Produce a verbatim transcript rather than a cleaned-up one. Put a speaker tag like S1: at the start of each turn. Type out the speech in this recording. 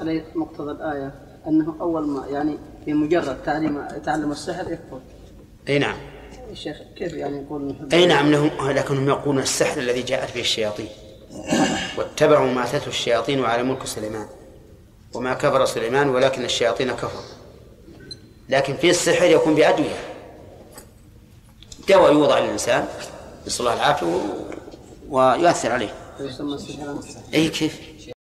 S1: أليس مقتضى الآية أنه أول ما يعني بمجرد تعليم تعلم السحر يكفر؟
S2: أي نعم.
S1: الشيخ كيف يعني يقول؟
S2: أي نعم لهم، لكنهم يقولون السحر الذي جاءت به الشياطين واتبعوا ما تتلو الشياطين على ملك سليمان وما كفر سليمان ولكن الشياطين كفروا. لكن في السحر يكون بأدوية، دواء يوضع للإنسان نسأل الله العافية ويؤثر عليه.
S1: يسمى السحر؟
S2: أي كيف.